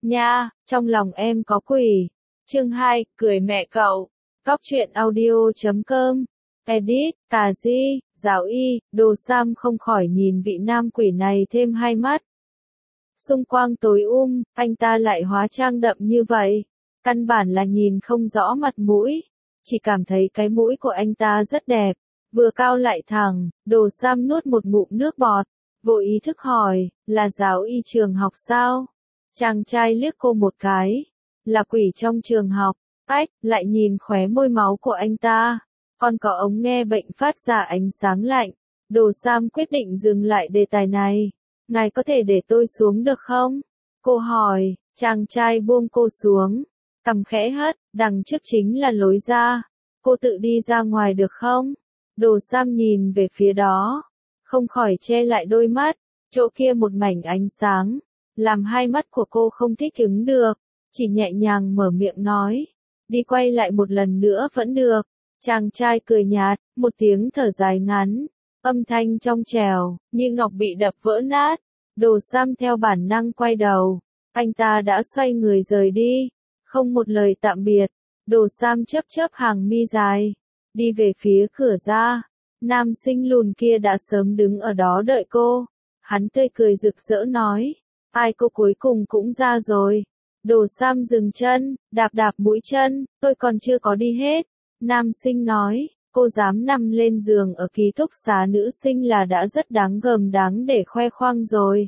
nha, trong lòng em có quỷ. Chương 2, cười mẹ cậu. Cóc truyện audio.com. Edit, Cà Di, Giáo Y, Đồ Sam không khỏi nhìn vị nam quỷ này thêm hai mắt. Xung quanh tối anh ta lại hóa trang đậm như vậy. Căn bản là nhìn không rõ mặt mũi. Chỉ cảm thấy cái mũi của anh ta rất đẹp. Vừa cao lại thẳng, Đồ Sam nuốt một ngụm nước bọt. Vô ý thức hỏi, là giáo y trường học sao? Chàng trai liếc cô một cái. Là quỷ trong trường học. Ách, lại nhìn khóe môi máu của anh ta. Còn có ống nghe bệnh phát ra ánh sáng lạnh. Đồ Sam quyết định dừng lại đề tài này. Ngài có thể để tôi xuống được không? Cô hỏi, chàng trai buông cô xuống. Cằm khẽ hất, đằng trước chính là lối ra. Cô tự đi ra ngoài được không? Đồ Sam nhìn về phía đó. Không khỏi che lại đôi mắt. Chỗ kia một mảnh ánh sáng. Làm hai mắt của cô không thích ứng được. Chỉ nhẹ nhàng mở miệng nói. Đi quay lại một lần nữa vẫn được. Chàng trai cười nhạt, một tiếng thở dài ngắn. Âm thanh trong trẻo, như ngọc bị đập vỡ nát. Đồ Sam theo bản năng quay đầu. Anh ta đã xoay người rời đi. Không một lời tạm biệt. Đồ Sam chớp chớp hàng mi dài. Đi về phía cửa ra. Nam sinh lùn kia đã sớm đứng ở đó đợi cô. Hắn tươi cười rực rỡ nói. Ai cô cuối cùng cũng ra rồi. Đồ Sam dừng chân, đạp đạp mũi chân, tôi còn chưa có đi hết. Nam sinh nói, cô dám nằm lên giường ở ký túc xá nữ sinh là đã rất đáng gờm đáng để khoe khoang rồi.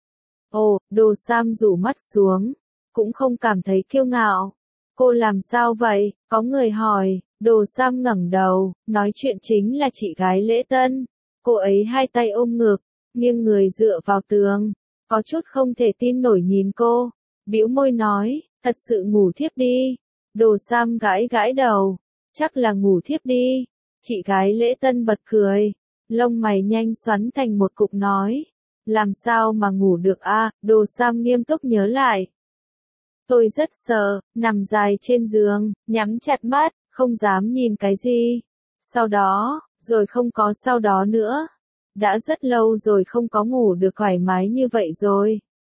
Ồ, Đồ Sam rủ mắt xuống, cũng không cảm thấy kiêu ngạo. Cô làm sao vậy? Có người hỏi. Đồ Sam ngẩng đầu, nói chuyện chính là chị gái Lễ Tân. Cô ấy hai tay ôm ngực, nghiêng người dựa vào tường, có chút không thể tin nổi nhìn cô. Bĩu môi nói, thật sự ngủ thiếp đi. Đồ Sam gãi gãi đầu, chắc là ngủ thiếp đi. Chị gái Lễ Tân bật cười, lông mày nhanh xoắn thành một cục nói. Làm sao mà ngủ được a? Đồ Sam nghiêm túc nhớ lại. Tôi rất sợ, nằm dài trên giường, nhắm chặt mắt, không dám nhìn cái gì. Sau đó, rồi không có sau đó nữa. Đã rất lâu rồi không có ngủ được thoải mái như vậy rồi.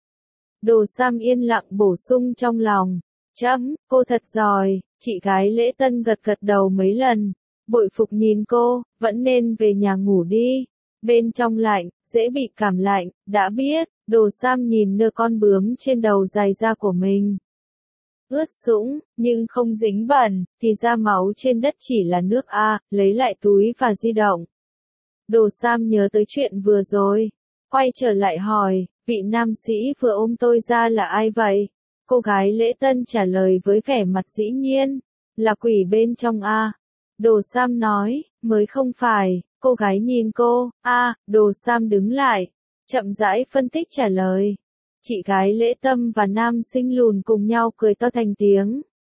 Đồ Sam yên lặng bổ sung trong lòng. Cô thật giỏi. Chị gái Lễ Tân gật gật đầu mấy lần. Bội phục nhìn cô, vẫn nên về nhà ngủ đi. Bên trong lạnh, dễ bị cảm lạnh, đã biết. Đồ Sam nhìn nơ con bướm trên đầu dài da của mình. Ướt sũng, nhưng không dính bẩn, thì ra máu trên đất chỉ là nước a. Lấy lại túi và di động. Đồ Sam nhớ tới chuyện vừa rồi. Quay trở lại hỏi, vị nam sĩ vừa ôm tôi ra là ai vậy? Cô gái Lễ Tân trả lời với vẻ mặt dĩ nhiên. Là quỷ bên trong a. Đồ Sam nói, mới không phải. Cô gái nhìn cô, Đồ Sam đứng lại. Chậm rãi phân tích trả lời. Chị gái Lễ Tâm và nam sinh lùn cùng nhau cười to thành tiếng.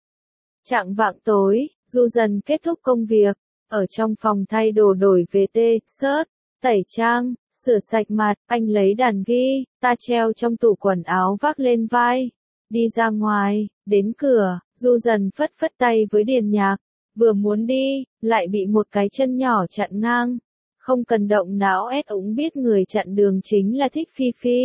Chạng vạng tối, Du dần kết thúc công việc. Ở trong phòng thay đồ đổi về shirt, tẩy trang, sửa sạch mặt, anh lấy đàn guitar treo trong tủ quần áo vác lên vai. Đi ra ngoài, đến cửa, Du dần phất phất tay với Điền Nhạc. Vừa muốn đi, lại bị một cái chân nhỏ chặn ngang. Không cần động não cũng biết người chặn đường chính là Thích Phi Phi.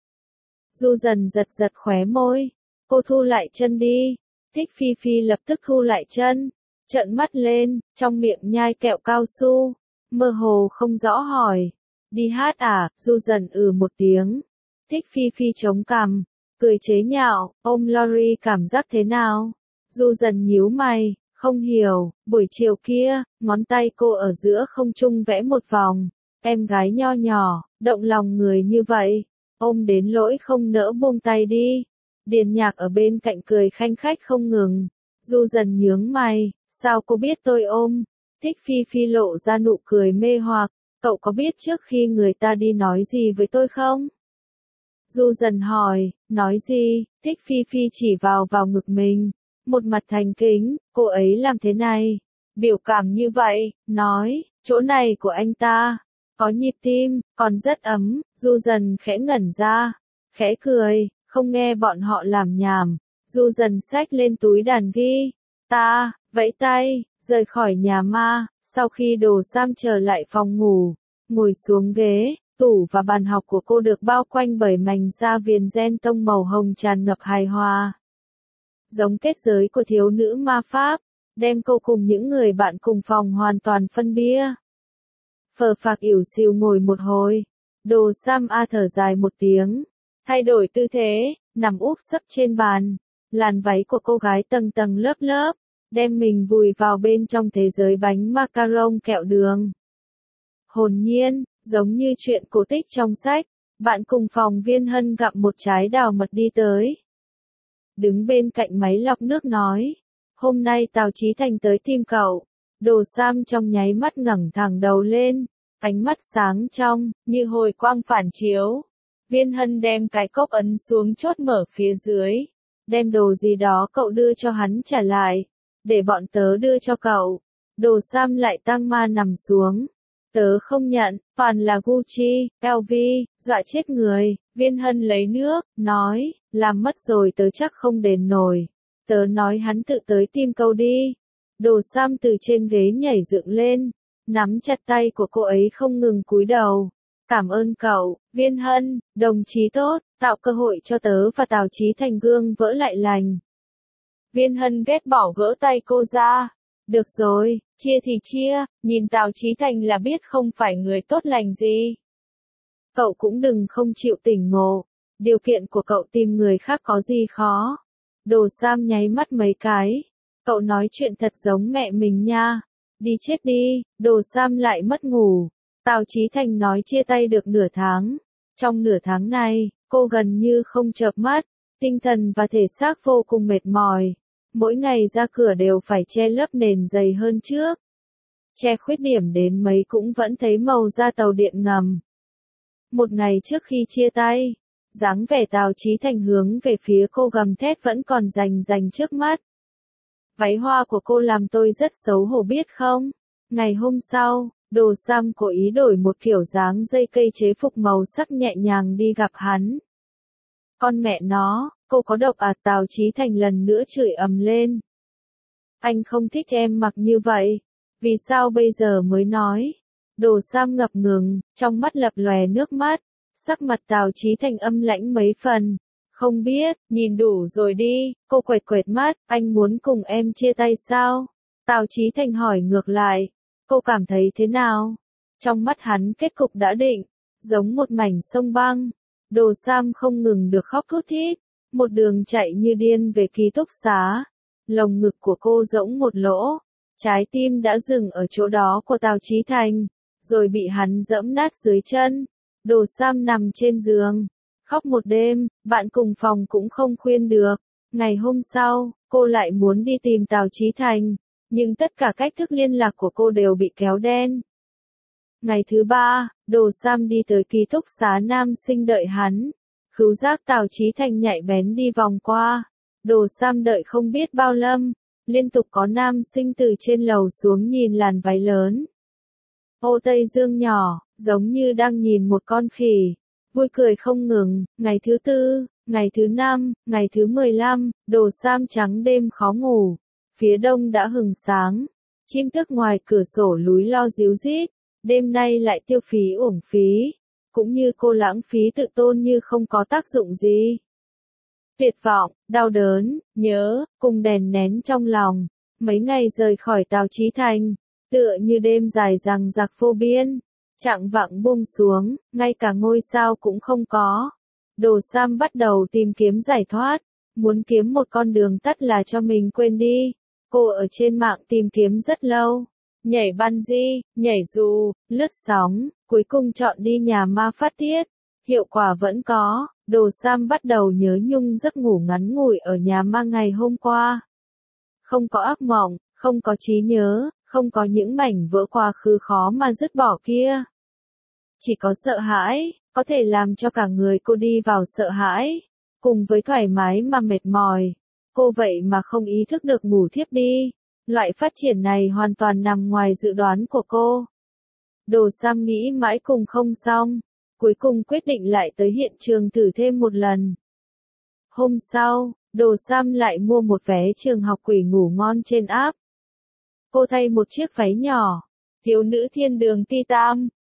Du dần giật giật khóe môi. Cô thu lại chân đi. Thích Phi Phi lập tức thu lại chân. Trợn mắt lên, trong miệng nhai kẹo cao su. Mơ hồ không rõ hỏi. Đi hát à? Du dần một tiếng. Thích Phi Phi chống cằm, cười chế nhạo, ôm Lori cảm giác thế nào? Du dần nhíu mày, không hiểu. Buổi chiều kia, ngón tay cô ở giữa không trung vẽ một vòng. Em gái nho nhỏ, động lòng người như vậy. Ôm đến lỗi không nỡ buông tay đi. Điền Nhạc ở bên cạnh cười khanh khách không ngừng. Du dần nhướng mày, sao cô biết tôi ôm? Thích Phi Phi lộ ra nụ cười mê hoặc. Cậu có biết trước khi người ta đi nói gì với tôi không? Du dần hỏi, nói gì? Thích Phi Phi chỉ vào ngực mình. Một mặt thành kính, cô ấy làm thế này. Biểu cảm như vậy, nói, chỗ này của anh ta. Có nhịp tim, còn rất ấm. Du dần khẽ ngẩn ra. Khẽ cười, không nghe bọn họ làm nhảm. Du dần xách lên túi đàn guitar, vẫy tay, rời khỏi nhà ma. Sau khi Đồ Sam trở lại phòng ngủ, ngồi xuống ghế, Tủ và bàn học của cô được bao quanh bởi mảnh da viền ren tông màu hồng tràn ngập hài hòa. Giống kết giới của thiếu nữ ma pháp, đem cô cùng những người bạn cùng phòng hoàn toàn phân bia. Phờ phạc ỉu xìu ngồi một hồi, Đồ Sam A thở dài một tiếng, thay đổi tư thế, nằm úp sấp trên bàn, làn váy của cô gái tầng tầng lớp lớp, đem mình vùi vào bên trong thế giới bánh macaron kẹo đường. Hồn nhiên, giống như chuyện cổ tích trong sách, bạn cùng phòng Viên Hân gặm một trái đào mật đi tới. Đứng bên cạnh máy lọc nước nói, hôm nay Tào Chí Thành tới tìm cậu. Đồ Sam trong nháy mắt ngẩng thẳng đầu lên, ánh mắt sáng trong, như hồi quang phản chiếu. Viên Hân đem cái cốc ấn xuống chốt mở phía dưới, đem đồ gì đó cậu đưa cho hắn trả lại, để bọn tớ đưa cho cậu. Đồ Sam lại tăng ma nằm xuống. Tớ không nhận, toàn là Gucci, LV, dọa chết người. Viên Hân lấy nước, nói, làm mất rồi tớ chắc không đền nổi. Tớ nói hắn tự tới tìm câu đi. Đồ Sam từ trên ghế nhảy dựng lên, nắm chặt tay của cô ấy không ngừng cúi đầu. Cảm ơn cậu, Viên Hân, đồng chí tốt, tạo cơ hội cho tớ và Tào Chí Thành gương vỡ lại lành. Viên Hân ghét bỏ gỡ tay cô ra. Được rồi, chia thì chia, nhìn Tào Chí Thành là biết không phải người tốt lành gì. Cậu cũng đừng không chịu tỉnh ngộ, điều kiện của cậu tìm người khác có gì khó. Đồ Sam nháy mắt mấy cái, cậu nói chuyện thật giống mẹ mình nha, đi chết đi. Đồ Sam lại mất ngủ. Tào Chí Thành nói chia tay được nửa tháng. Trong nửa tháng này, cô gần như không chợp mắt, tinh thần và thể xác vô cùng mệt mỏi. Mỗi ngày ra cửa đều phải che lớp nền dày hơn trước. Che khuyết điểm đến mấy cũng vẫn thấy màu da tàu điện ngầm. Một ngày trước khi chia tay, dáng vẻ Tào Chí Thành hướng về phía cô gầm thét vẫn còn rành trước mắt. Váy hoa của cô làm tôi rất xấu hổ biết không? Ngày hôm sau, Đồ Sam cố ý đổi một kiểu dáng dây cây chế phục màu sắc nhẹ nhàng đi gặp hắn. Con mẹ nó, cô có độc à? Tào Chí Thành lần nữa chửi ầm lên. Anh không thích em mặc như vậy. Vì sao bây giờ mới nói? Đồ Sam ngập ngừng, trong mắt lập lòe nước mắt. Sắc mặt Tào Chí Thành âm lãnh mấy phần. Không biết, nhìn đủ rồi đi. Cô quệt mắt, anh muốn cùng em chia tay sao? Tào Chí Thành hỏi ngược lại. Cô cảm thấy thế nào? Trong mắt hắn kết cục đã định, giống một mảnh sông băng. Đồ Sam không ngừng được khóc thút thít, một đường chạy như điên về ký túc xá. Lồng ngực của cô rỗng một lỗ, trái tim đã dừng ở chỗ đó của Tào Chí Thành, rồi bị hắn giẫm nát dưới chân. Đồ Sam nằm trên giường, khóc một đêm, bạn cùng phòng cũng không khuyên được. Ngày hôm sau, cô lại muốn đi tìm Tào Chí Thành, nhưng tất cả cách thức liên lạc của cô đều bị kéo đen. Ngày thứ ba, Đồ Sam đi tới ký túc xá nam sinh đợi hắn. Khứu giác Tào Chí Thành nhạy bén đi vòng qua. Đồ Sam đợi không biết bao lâm, liên tục có nam sinh từ trên lầu xuống nhìn làn váy lớn. Ô Tây Dương nhỏ, giống như đang nhìn một con khỉ, vui cười không ngừng. Ngày thứ tư, ngày thứ năm, ngày thứ 15, Đồ Sam trắng đêm khó ngủ. Phía đông đã hừng sáng, chim tức ngoài cửa sổ lúi lo ríu rít. Đêm nay lại tiêu phí uổng phí, cũng như cô lãng phí tự tôn như không có tác dụng gì. Tuyệt vọng, đau đớn, nhớ, cùng đèn nén trong lòng. Mấy ngày rời khỏi Tào Chí Thành, tựa như đêm dài dằng dặc vô biên. Chạng vạng buông xuống, ngay cả ngôi sao cũng không có. Đồ Sam bắt đầu tìm kiếm giải thoát, muốn kiếm một con đường tắt là cho mình quên đi. Cô ở trên mạng tìm kiếm rất lâu. Nhảy bungee, nhảy dù, lướt sóng, cuối cùng chọn đi nhà ma phát tiết. Hiệu quả vẫn có. Đồ Sam bắt đầu nhớ nhung giấc ngủ ngắn ngủi ở nhà ma ngày hôm qua. Không có ác mộng, không có trí nhớ, không có những mảnh vỡ quá khứ khó mà dứt bỏ kia. Chỉ có sợ hãi, có thể làm cho cả người cô đi vào sợ hãi, cùng với thoải mái mà mệt mỏi. Cô vậy mà không ý thức được ngủ thiếp đi. Loại phát triển này hoàn toàn nằm ngoài dự đoán của cô. Đồ Sam nghĩ mãi cùng không xong, cuối cùng quyết định lại tới hiện trường thử thêm một lần. Hôm sau, Đồ Sam lại mua một vé trường học quỷ ngủ ngon trên app. Cô thay một chiếc váy nhỏ, thiếu nữ thiên đường Titan,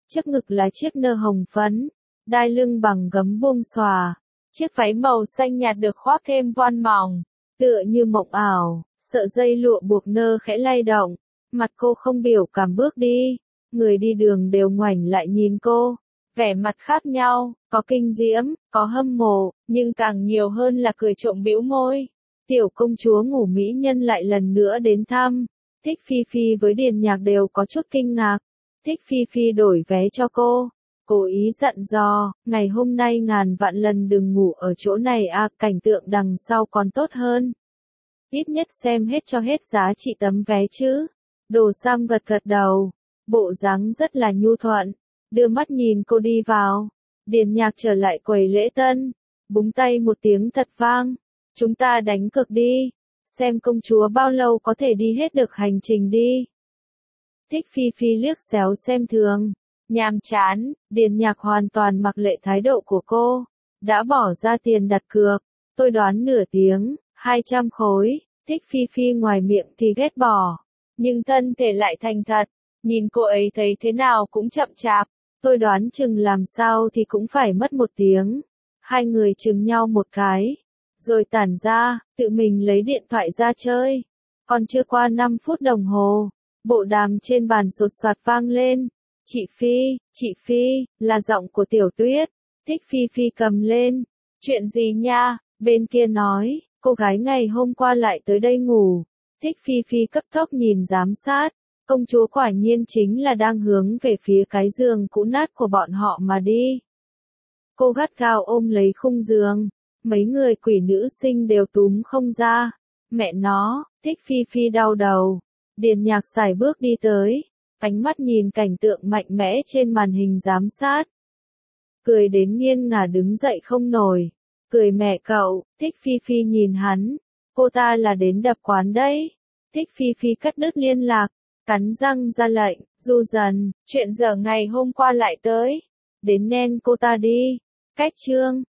trước ngực là chiếc nơ hồng phấn, đai lưng bằng gấm buông xòa, chiếc váy màu xanh nhạt được khoác thêm voan mỏng, tựa như mộng ảo, sợi dây lụa buộc nơ khẽ lay động, mặt cô không biểu cảm bước đi, người đi đường đều ngoảnh lại nhìn cô, vẻ mặt khác nhau, có kinh diễm, có hâm mộ, nhưng càng nhiều hơn là cười trộm bĩu môi. Tiểu công chúa Ngủ Mỹ Nhân lại lần nữa đến thăm, Thích Phi Phi với Điền Nhạc đều có chút kinh ngạc, Thích Phi Phi đổi vé cho cô. Cố ý dặn dò, ngày hôm nay ngàn vạn lần đừng ngủ ở chỗ này à, cảnh tượng đằng sau còn tốt hơn. Ít nhất xem hết cho hết giá trị tấm vé chứ. Đồ Sam gật gật đầu, bộ dáng rất là nhu thuận, đưa mắt nhìn cô đi vào. Điền Nhạc trở lại quầy lễ tân, búng tay một tiếng thật vang. Chúng ta đánh cược đi, xem công chúa bao lâu có thể đi hết được hành trình đi. Thích Phi Phi liếc xéo xem thường. Nhàm chán, Điền Nhạc hoàn toàn mặc lệ thái độ của cô. Đã bỏ ra tiền đặt cược, tôi đoán nửa tiếng, 200 khối, Thích Phi Phi ngoài miệng thì ghét bỏ. Nhưng thân thể lại thành thật, nhìn cô ấy thấy thế nào cũng chậm chạp, tôi đoán chừng làm sao thì cũng phải mất 1 tiếng. Hai người chừng nhau một cái, rồi tản ra, tự mình lấy điện thoại ra chơi. Còn chưa qua 5 phút đồng hồ, bộ đàm trên bàn sột soạt vang lên. Chị Phi, là giọng của Tiểu Tuyết. Thích Phi Phi cầm lên. Chuyện gì nha, bên kia nói, cô gái ngày hôm qua lại tới đây ngủ. Thích Phi Phi cấp tốc nhìn giám sát. Công chúa quả nhiên chính là đang hướng về phía cái giường cũ nát của bọn họ mà đi. Cô gắt gao ôm lấy khung giường. Mấy người quỷ nữ sinh đều túm không ra. Mẹ nó, Thích Phi Phi đau đầu. Điền Nhạc sải bước đi tới. Ánh mắt nhìn cảnh tượng mạnh mẽ trên màn hình giám sát. Cười đến nghiêng ngả đứng dậy không nổi. Cười mẹ cậu, Thích Phi Phi nhìn hắn. Cô ta là đến đập quán đấy. Thích Phi Phi cắt đứt liên lạc, cắn răng ra lệnh, Du Dần, chuyện giờ ngày hôm qua lại tới. Đến nen cô ta đi. Cách chương.